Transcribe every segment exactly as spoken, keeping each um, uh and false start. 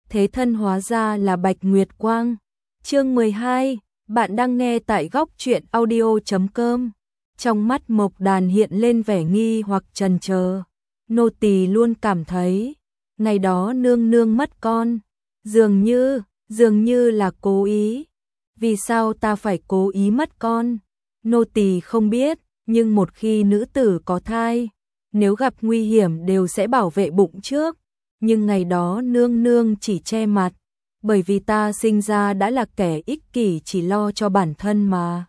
thế thân hóa ra là Bạch Nguyệt Quang. Chương mười hai, bạn đang nghe tại góc truyện audio chấm com. Trong mắt Mộc Đàn hiện lên vẻ nghi hoặc chần chờ. Nô tỳ luôn cảm thấy, ngày đó nương nương mất con, dường như, dường như là cố ý. Vì sao ta phải cố ý mất con? Nô tỳ không biết, nhưng một khi nữ tử có thai, nếu gặp nguy hiểm đều sẽ bảo vệ bụng trước. Nhưng ngày đó nương nương chỉ che mặt, bởi vì ta sinh ra đã là kẻ ích kỷ chỉ lo cho bản thân mà.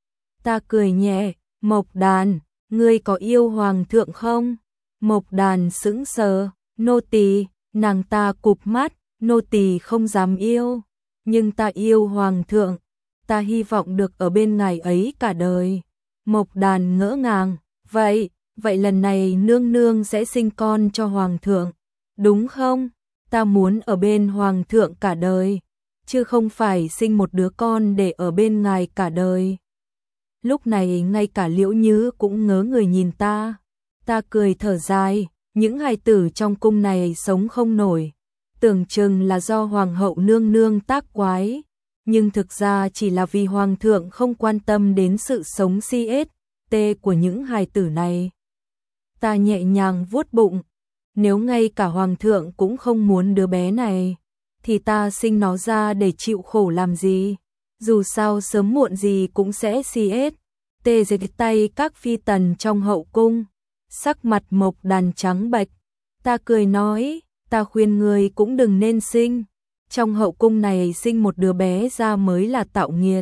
Ta cười nhẹ, Mộc Đàn, ngươi có yêu hoàng thượng không? Mộc Đàn sững sờ, nô tỳ, nàng ta cụp mắt, nô tỳ không dám yêu, nhưng ta yêu hoàng thượng, ta hy vọng được ở bên ngài ấy cả đời. Mộc Đàn ngỡ ngàng, vậy, vậy lần này nương nương sẽ sinh con cho hoàng thượng, đúng không? Ta muốn ở bên hoàng thượng cả đời, chứ không phải sinh một đứa con để ở bên ngài cả đời. Lúc này ngay cả Liễu Nhứ cũng ngớ người nhìn ta. Ta cười thở dài, những hài tử trong cung này sống không nổi, tưởng chừng là do hoàng hậu nương nương tác quái, nhưng thực ra chỉ là vì hoàng thượng không quan tâm đến sự sống si ết tê của những hài tử này. Ta nhẹ nhàng vuốt bụng, nếu ngay cả hoàng thượng cũng không muốn đứa bé này, thì ta sinh nó ra để chịu khổ làm gì? Dù sao sớm muộn gì cũng sẽ si ết tê dưới tay các phi tần trong hậu cung. Sắc mặt Mộc Đàn trắng bệch. Ta cười nói, ta khuyên người cũng đừng nên sinh. Trong hậu cung này sinh một đứa bé ra mới là tạo nghiệt.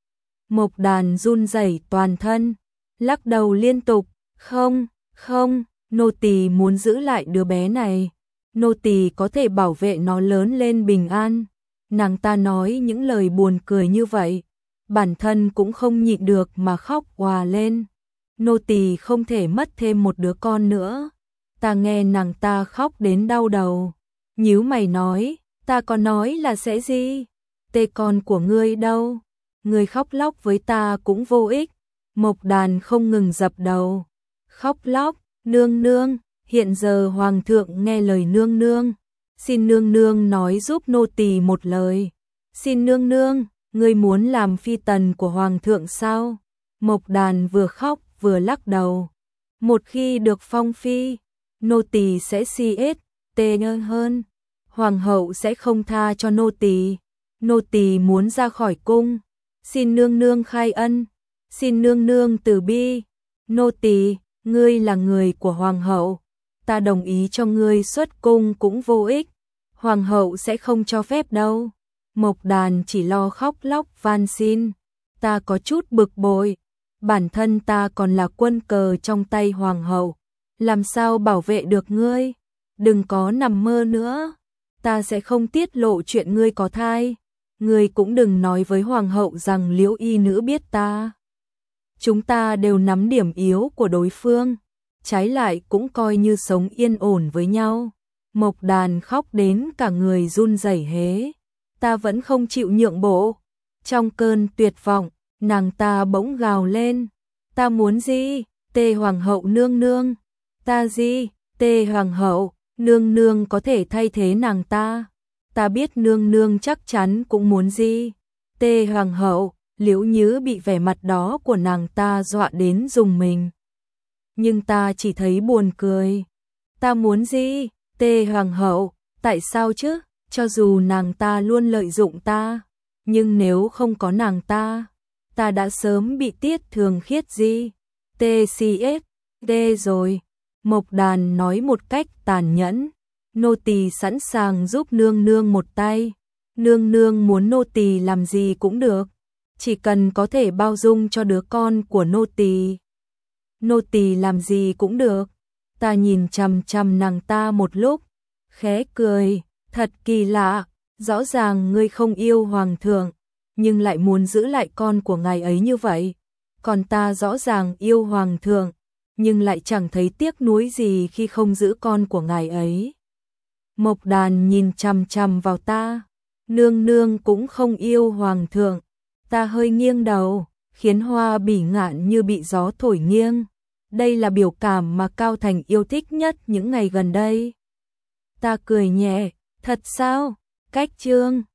Mộc Đàn run rẩy toàn thân, lắc đầu liên tục, không, không, nô tỳ muốn giữ lại đứa bé này. Nô tỳ có thể bảo vệ nó lớn lên bình an. Nàng ta nói những lời buồn cười như vậy, bản thân cũng không nhịn được mà khóc òa lên. Nô tỳ không thể mất thêm một đứa con nữa. Ta nghe nàng ta khóc đến đau đầu, nhíu mày nói, ta có nói là sẽ gì? Tê con của ngươi đâu? Ngươi khóc lóc với ta cũng vô ích. Mộc Đàn không ngừng dập đầu, khóc lóc, nương nương, hiện giờ hoàng thượng nghe lời nương nương, xin nương nương nói giúp nô tỳ một lời. Xin nương nương, ngươi muốn làm phi tần của hoàng thượng sao? Mộc Đàn vừa khóc vừa lắc đầu. Một khi được phong phi, nô tỳ sẽ si ết tê nhơ hơn. Hoàng hậu sẽ không tha cho nô tỳ. Nô tỳ muốn ra khỏi cung. Xin nương nương khai ân. Xin nương nương từ bi. Nô tỳ, ngươi là người của hoàng hậu, ta đồng ý cho ngươi xuất cung cũng vô ích. Hoàng hậu sẽ không cho phép đâu. Mộc Đàn chỉ lo khóc lóc van xin. Ta có chút bực bội. Bản thân ta còn là quân cờ trong tay hoàng hậu, làm sao bảo vệ được ngươi? Đừng có nằm mơ nữa. Ta sẽ không tiết lộ chuyện ngươi có thai. Ngươi cũng đừng nói với hoàng hậu rằng Liễu y nữ biết ta. Chúng ta đều nắm điểm yếu của đối phương, trái lại cũng coi như sống yên ổn với nhau. Mộc Đàn khóc đến cả người run rẩy hế. Ta vẫn không chịu nhượng bộ. Trong cơn tuyệt vọng, nàng ta bỗng gào lên. Ta muốn gì? Tê hoàng hậu nương nương. Ta gì? Tê hoàng hậu nương nương có thể thay thế nàng ta. Ta biết nương nương chắc chắn cũng muốn gì. Tê hoàng hậu. Liễu Nhứ bị vẻ mặt đó của nàng ta dọa đến rùng mình. Nhưng ta chỉ thấy buồn cười. Ta muốn gì? Tê hoàng hậu. Tại sao chứ? Cho dù nàng ta luôn lợi dụng ta, nhưng nếu không có nàng ta, ta đã sớm bị Tiết Thường Khiết gì? tê xê ét đê rồi. Mộc Đàn nói một cách tàn nhẫn. Nô tỳ sẵn sàng giúp nương nương một tay. Nương nương muốn nô tỳ làm gì cũng được, chỉ cần có thể bao dung cho đứa con của nô tỳ. Nô tỳ làm gì cũng được. Ta nhìn chằm chằm nàng ta một lúc, khẽ cười, thật kỳ lạ, rõ ràng ngươi không yêu hoàng thượng, nhưng lại muốn giữ lại con của ngài ấy như vậy. Còn ta rõ ràng yêu hoàng thượng, nhưng lại chẳng thấy tiếc nuối gì khi không giữ con của ngài ấy. Mộc Đàn nhìn chằm chằm vào ta, nương nương cũng không yêu hoàng thượng. Ta hơi nghiêng đầu, khiến Hoa Bỉ Ngạn như bị gió thổi nghiêng. Đây là biểu cảm mà Cao Thành yêu thích nhất những ngày gần đây. Ta cười nhẹ, thật sao? Cách chương